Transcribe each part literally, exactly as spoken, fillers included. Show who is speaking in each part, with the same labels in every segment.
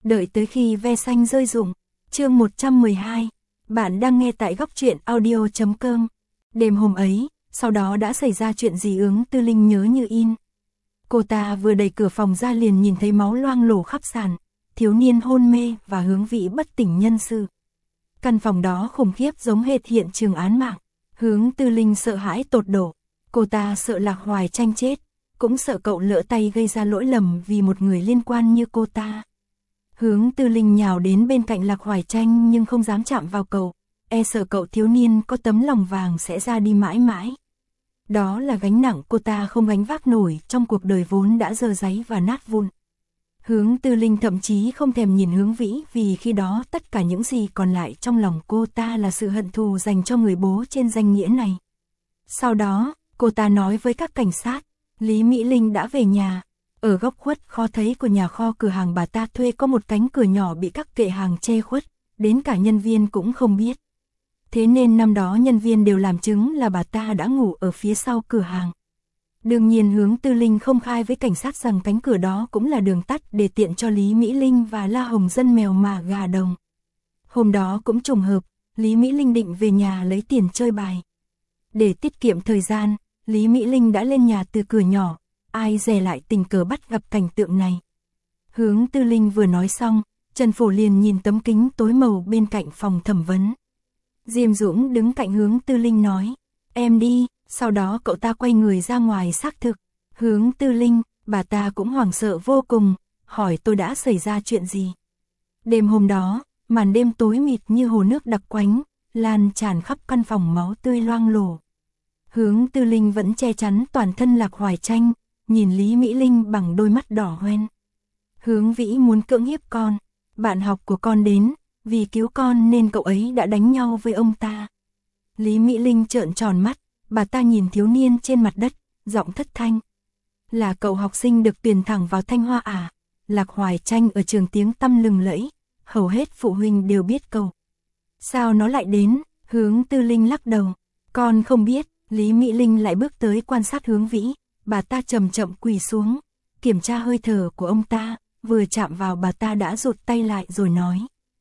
Speaker 1: Đợi tới khi ve xanh rơi rụng. Chương một trăm mười hai. Bạn đang nghe tại góc truyện audio chấm com. Đêm hôm ấy, sau đó đã xảy ra chuyện gì Hướng Tư Linh nhớ như in. Cô ta vừa đẩy cửa phòng ra liền nhìn thấy máu loang lổ khắp sàn, thiếu niên hôn mê và Hướng Vĩ bất tỉnh nhân sự. Căn phòng đó khủng khiếp giống hệt hiện trường án mạng. Hướng Tư Linh sợ hãi tột độ. Cô ta sợ Lạc Hoài Tranh chết, cũng sợ cậu lỡ tay gây ra lỗi lầm vì một người liên quan như cô ta. Hướng Tư Linh nhào đến bên cạnh Lạc Hoài Tranh nhưng không dám chạm vào cậu, e sợ cậu thiếu niên có tấm lòng vàng sẽ ra đi mãi mãi. Đó là gánh nặng cô ta không gánh vác nổi trong cuộc đời vốn đã dơ dáy và nát vụn. Hướng Tư Linh thậm chí không thèm nhìn Hướng Vĩ vì khi đó tất cả những gì còn lại trong lòng cô ta là sự hận thù dành cho người bố trên danh nghĩa này. Sau đó, cô ta nói với các cảnh sát, Lý Mỹ Linh đã về nhà. Ở góc khuất kho thấy của nhà kho cửa hàng bà ta thuê có một cánh cửa nhỏ bị các kệ hàng che khuất, đến cả nhân viên cũng không biết. Thế nên năm đó nhân viên đều làm chứng là bà ta đã ngủ ở phía sau cửa hàng. Đương nhiên Hướng Tư Linh không khai với cảnh sát rằng cánh cửa đó cũng là đường tắt để tiện cho Lý Mỹ Linh và La Hồng Dân mèo mà gà đồng. Hôm đó cũng trùng hợp, Lý Mỹ Linh định về nhà lấy tiền chơi bài. Để tiết kiệm thời gian, Lý Mỹ Linh đã lên nhà từ cửa nhỏ, ai dè lại tình cờ bắt gặp cảnh tượng này. Hướng Tư Linh vừa nói xong, Trần Phổ liền nhìn tấm kính tối màu bên cạnh phòng thẩm vấn. Diêm Dũng đứng cạnh Hướng Tư Linh nói, em đi, sau đó cậu ta quay người ra ngoài xác thực. Hướng Tư Linh, bà ta cũng hoảng sợ vô cùng, hỏi tôi đã xảy ra chuyện gì. Đêm hôm đó, màn đêm tối mịt như hồ nước đặc quánh, lan tràn khắp căn phòng máu tươi loang lổ. Hướng Tư Linh vẫn che chắn toàn thân Lạc Hoài Tranh, nhìn Lý Mỹ Linh bằng đôi mắt đỏ hoen. Hướng Vĩ muốn cưỡng hiếp con, bạn học của con đến, vì cứu con nên cậu ấy đã đánh nhau với ông ta. Lý Mỹ Linh trợn tròn mắt, bà ta nhìn thiếu niên trên mặt đất, giọng thất thanh. Là cậu học sinh được tuyển thẳng vào Thanh Hoa à? Lạc Hoài Tranh ở trường tiếng tăm lừng lẫy, hầu hết phụ huynh đều biết cậu. Sao nó lại đến? Hướng Tư Linh lắc đầu, con không biết. Lý Mỹ Linh lại bước tới quan sát Hướng Vĩ, bà ta chậm chậm quỳ xuống, kiểm tra hơi thở của ông ta, vừa chạm vào bà ta đã rụt tay lại rồi nói.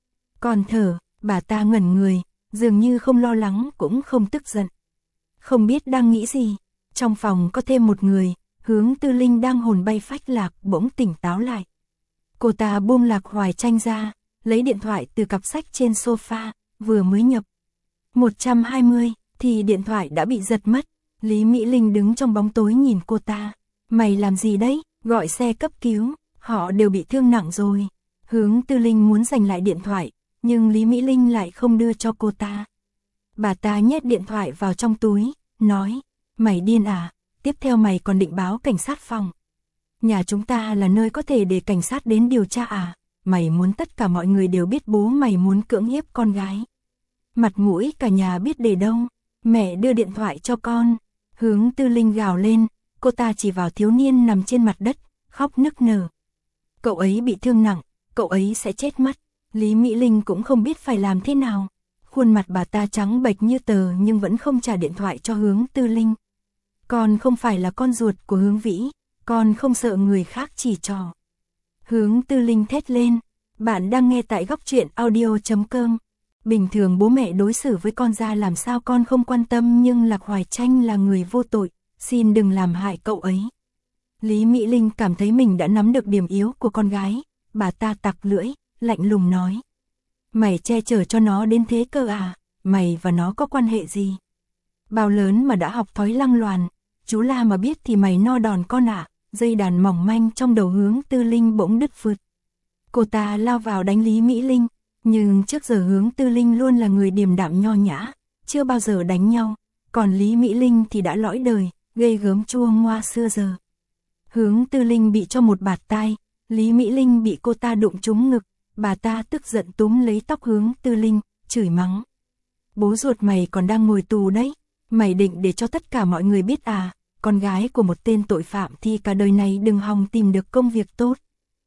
Speaker 1: Còn thở, bà ta ngẩn người, dường như không lo lắng cũng không tức giận. Không biết đang nghĩ gì, trong phòng có thêm một người, Hướng Tư Linh đang hồn bay phách lạc bỗng tỉnh táo lại. Cô ta buông Lạc Hoài Tranh ra, lấy điện thoại từ cặp sách trên sofa, vừa mới nhập một trăm hai mươi. Thì điện thoại đã bị giật mất. Lý Mỹ Linh đứng trong bóng tối nhìn cô ta. Mày làm gì đấy? Gọi xe cấp cứu, họ đều bị thương nặng rồi. Hướng Tư Linh muốn giành lại điện thoại, nhưng Lý Mỹ Linh lại không đưa cho cô ta. Bà ta nhét điện thoại vào trong túi, nói, mày điên à, tiếp theo mày còn định báo cảnh sát phòng. Nhà chúng ta là nơi có thể để cảnh sát đến điều tra à, mày muốn tất cả mọi người đều biết bố mày muốn cưỡng hiếp con gái. Mặt mũi cả nhà biết để đâu. Mẹ đưa điện thoại cho con. Hướng Tư Linh gào lên, cô ta chỉ vào thiếu niên nằm trên mặt đất, khóc nức nở. Cậu ấy bị thương nặng, cậu ấy sẽ chết mất. Lý Mỹ Linh cũng không biết phải làm thế nào. Khuôn mặt bà ta trắng bệch như tờ nhưng vẫn không trả điện thoại cho Hướng Tư Linh. Con không phải là con ruột của Hướng Vĩ, con không sợ người khác chỉ trò. Hướng Tư Linh thét lên, bạn đang nghe tại góc truyện audio chấm com. Bình thường bố mẹ đối xử với con ra làm sao con không quan tâm nhưng Lạc Hoài Tranh là người vô tội, xin đừng làm hại cậu ấy. Lý Mỹ Linh cảm thấy mình đã nắm được điểm yếu của con gái, bà ta tặc lưỡi, lạnh lùng nói. Mày che chở cho nó đến thế cơ à, mày và nó có quan hệ gì? Bao lớn mà đã học thói lăng loàn, chú La mà biết thì mày no đòn con ạ. À. Dây đàn mỏng manh trong đầu Hướng Tư Linh bỗng đứt phượt. Cô ta lao vào đánh Lý Mỹ Linh. Nhưng trước giờ Hướng Tư Linh luôn là người điềm đạm nho nhã, chưa bao giờ đánh nhau, còn Lý Mỹ Linh thì đã lõi đời, ghê gớm chua ngoa xưa giờ. Hướng Tư Linh bị cho một bạt tai, Lý Mỹ Linh bị cô ta đụng trúng ngực, bà ta tức giận túm lấy tóc Hướng Tư Linh, chửi mắng. Bố ruột mày còn đang ngồi tù đấy, mày định để cho tất cả mọi người biết à, con gái của một tên tội phạm thì cả đời này đừng hòng tìm được công việc tốt.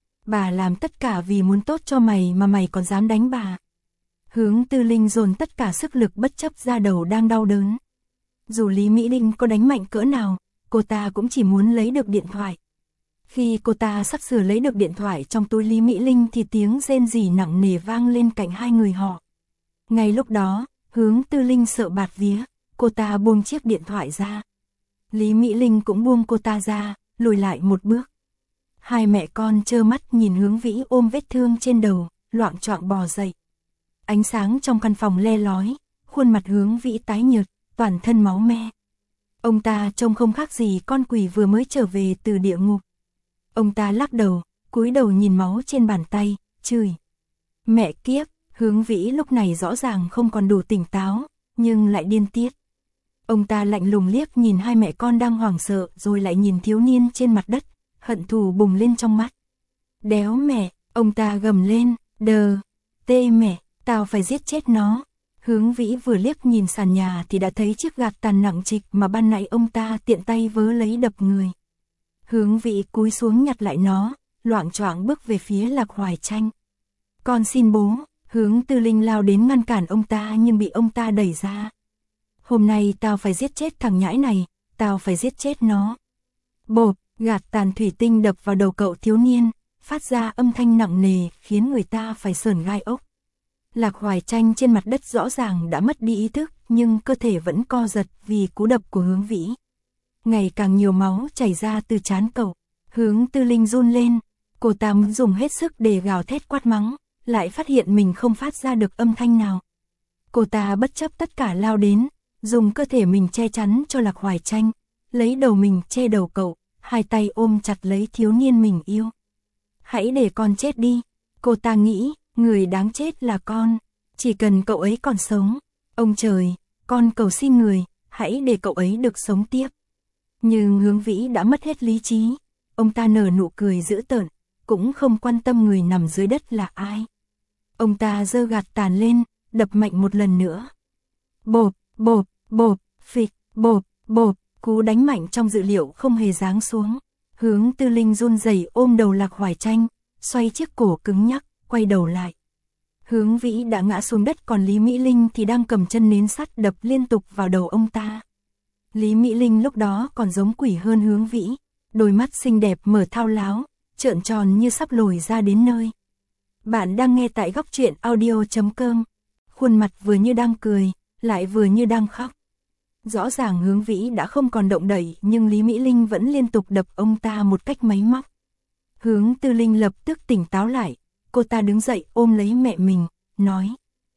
Speaker 1: Bà làm tất cả vì muốn tốt cho mày mà mày còn dám đánh bà. Hướng Tư Linh dồn tất cả sức lực bất chấp da đầu đang đau đớn. Dù Lý Mỹ Linh có đánh mạnh cỡ nào, cô ta cũng chỉ muốn lấy được điện thoại. Khi cô ta sắp sửa lấy được điện thoại trong túi Lý Mỹ Linh thì tiếng rên rỉ nặng nề vang lên cạnh hai người họ. Ngay lúc đó, Hướng Tư Linh sợ bạt vía, cô ta buông chiếc điện thoại ra. Lý Mỹ Linh cũng buông cô ta ra, lùi lại một bước. Hai mẹ con trơ mắt nhìn Hướng Vĩ ôm vết thương trên đầu, loạng choạng bò dậy. Ánh sáng trong căn phòng le lói, khuôn mặt Hướng Vĩ tái nhợt, toàn thân máu me. Ông ta trông không khác gì con quỷ vừa mới trở về từ địa ngục. Ông ta lắc đầu, cúi đầu nhìn máu trên bàn tay, chửi. Mẹ kiếp, Hướng Vĩ lúc này rõ ràng không còn đủ tỉnh táo, nhưng lại điên tiết. Ông ta lạnh lùng liếc nhìn hai mẹ con đang hoảng sợ rồi lại nhìn thiếu niên trên mặt đất, hận thù bùng lên trong mắt. Đéo mẹ, ông ta gầm lên, đờ, tê mẹ, tao phải giết chết nó. Hướng Vĩ vừa liếc nhìn sàn nhà thì đã thấy chiếc gạt tàn nặng trịch mà ban nãy ông ta tiện tay vớ lấy đập người. Hướng Vĩ cúi xuống nhặt lại nó, loạng choạng bước về phía Lạc Hoài Tranh. Con xin bố. Hướng Tư Linh lao đến ngăn cản ông ta nhưng bị ông ta đẩy ra. Hôm nay tao phải giết chết thằng nhãi này, tao phải giết chết nó. Bộp, gạt tàn thủy tinh đập vào đầu cậu thiếu niên, phát ra âm thanh nặng nề khiến người ta phải sởn gai ốc. Lạc Hoài Tranh trên mặt đất rõ ràng đã mất đi ý thức nhưng cơ thể vẫn co giật vì cú đập của Hướng Vĩ. Ngày càng nhiều máu chảy ra từ trán cậu. Hướng Tư Linh run lên, cô ta muốn dùng hết sức để gào thét quát mắng, lại phát hiện mình không phát ra được âm thanh nào. Cô ta bất chấp tất cả lao đến, dùng cơ thể mình che chắn cho Lạc Hoài Tranh, lấy đầu mình che đầu cậu, hai tay ôm chặt lấy thiếu niên mình yêu. Hãy để con chết đi, cô ta nghĩ, người đáng chết là con, chỉ cần cậu ấy còn sống. Ông trời, con cầu xin người, hãy để cậu ấy được sống tiếp. Nhưng Hướng Vĩ đã mất hết lý trí, ông ta nở nụ cười dữ tợn, cũng không quan tâm người nằm dưới đất là ai. Ông ta giơ gạt tàn lên, đập mạnh một lần nữa. Bộp, bộp, bộp, phịch, bộp, bộp, cú đánh mạnh trong dự liệu không hề giáng xuống. Hướng Tư Linh run rẩy ôm đầu Lạc Hoài Tranh, xoay chiếc cổ cứng nhắc, quay đầu lại. Hướng Vĩ đã ngã xuống đất còn Lý Mỹ Linh thì đang cầm chân nến sắt đập liên tục vào đầu ông ta. Lý Mỹ Linh lúc đó còn giống quỷ hơn Hướng Vĩ, đôi mắt xinh đẹp mở thao láo, trợn tròn như sắp lồi ra đến nơi. Bạn đang nghe tại góc truyện audio chấm com, khuôn mặt vừa như đang cười, lại vừa như đang khóc. Rõ ràng Hướng Vĩ đã không còn động đậy nhưng Lý Mỹ Linh vẫn liên tục đập ông ta một cách máy móc. Hướng Tư Linh lập tức tỉnh táo lại, cô ta đứng dậy ôm lấy mẹ mình, nói.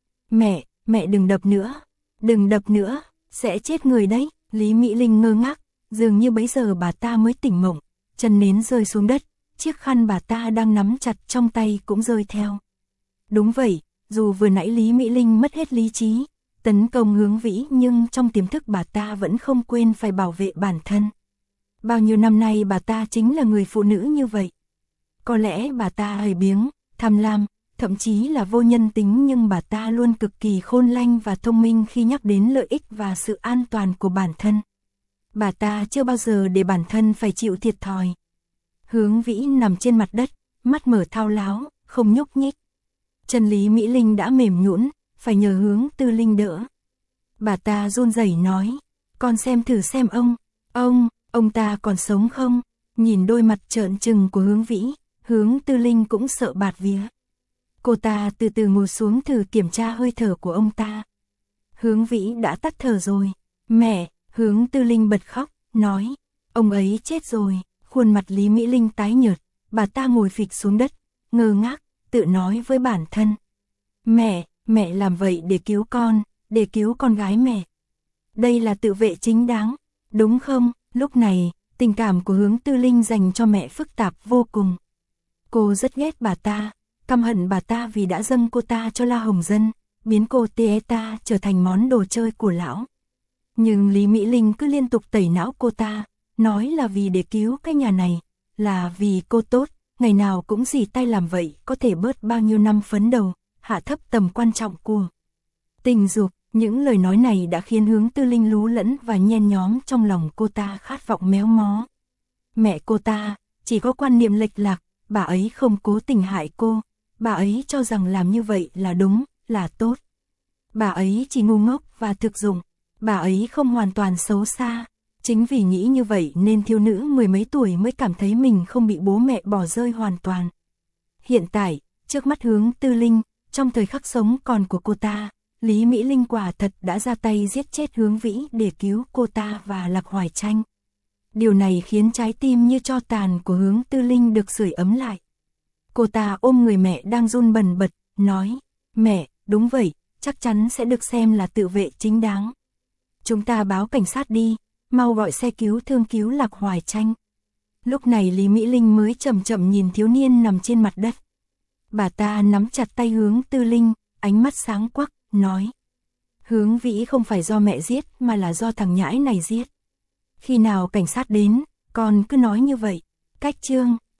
Speaker 1: Mẹ, mẹ đừng đập nữa, đừng đập nữa, sẽ chết người đấy. Lý Mỹ Linh ngơ ngác, dường như bấy giờ bà ta mới tỉnh mộng, chân nến rơi xuống đất, chiếc khăn bà ta đang nắm chặt trong tay cũng rơi theo. Đúng vậy, dù vừa nãy Lý Mỹ Linh mất hết lý trí, tấn công Hướng Vĩ nhưng trong tiềm thức bà ta vẫn không quên phải bảo vệ bản thân. Bao nhiêu năm nay bà ta chính là người phụ nữ như vậy. Có lẽ bà ta hơi biếng, tham lam, thậm chí là vô nhân tính nhưng bà ta luôn cực kỳ khôn lanh và thông minh khi nhắc đến lợi ích và sự an toàn của bản thân. Bà ta chưa bao giờ để bản thân phải chịu thiệt thòi. Hướng Vĩ nằm trên mặt đất, mắt mở thao láo, không nhúc nhích. Chân Lý Mỹ Linh đã mềm nhũn, phải nhờ Hướng Tư Linh đỡ. Bà ta run rẩy nói, con xem thử xem ông, ông, ông ta còn sống không? Nhìn đôi mặt trợn trừng của Hướng Vĩ, Hướng Tư Linh cũng sợ bạt vía. Cô ta từ từ ngồi xuống thử kiểm tra hơi thở của ông ta. Hướng Vĩ đã tắt thở rồi. Mẹ, Hướng Tư Linh bật khóc, nói, ông ấy chết rồi. Khuôn mặt Lý Mỹ Linh tái nhợt, bà ta ngồi phịch xuống đất, ngơ ngác, tự nói với bản thân. Mẹ, mẹ làm vậy để cứu con, để cứu con gái mẹ. Đây là tự vệ chính đáng, đúng không? Lúc này, tình cảm của Hướng Tư Linh dành cho mẹ phức tạp vô cùng. Cô rất ghét bà ta, căm hận bà ta vì đã dâng cô ta cho La Hồng Dân, biến cô Tieta trở thành món đồ chơi của lão. Nhưng Lý Mỹ Linh cứ liên tục tẩy não cô ta, nói là vì để cứu cái nhà này, là vì cô tốt, ngày nào cũng dì tay làm vậy có thể bớt bao nhiêu năm phấn đầu, hạ thấp tầm quan trọng của tình dục. Những lời nói này đã khiến Hướng Tư Linh lú lẫn và nhen nhóm trong lòng cô ta khát vọng méo mó. Mẹ cô ta chỉ có quan niệm lệch lạc, bà ấy không cố tình hại cô, bà ấy cho rằng làm như vậy là đúng, là tốt. Bà ấy chỉ ngu ngốc và thực dụng, bà ấy không hoàn toàn xấu xa, Chính vì nghĩ như vậy nên thiếu nữ mười mấy tuổi mới cảm thấy mình không bị bố mẹ bỏ rơi hoàn toàn. Hiện tại, trước mắt Hướng Tư Linh, trong thời khắc sống còn của cô ta, Lý Mỹ Linh quả thật đã ra tay giết chết Hướng Vĩ để cứu cô ta và Lạc Hoài Tranh. Điều này khiến trái tim như tro tàn của Hướng Tư Linh được sưởi ấm lại. Cô ta ôm người mẹ đang run bần bật, nói, mẹ, đúng vậy, chắc chắn sẽ được xem là tự vệ chính đáng. Chúng ta báo cảnh sát đi, mau gọi xe cứu thương cứu Lạc Hoài Tranh. Lúc này Lý Mỹ Linh mới chậm chậm nhìn thiếu niên nằm trên mặt đất. Bà ta nắm chặt tay Hướng Tư Linh, ánh mắt sáng quắc, nói. Hướng Vĩ không phải do mẹ giết mà là do thằng nhãi này giết. Khi nào cảnh sát đến, con cứ nói như vậy. Cách chương.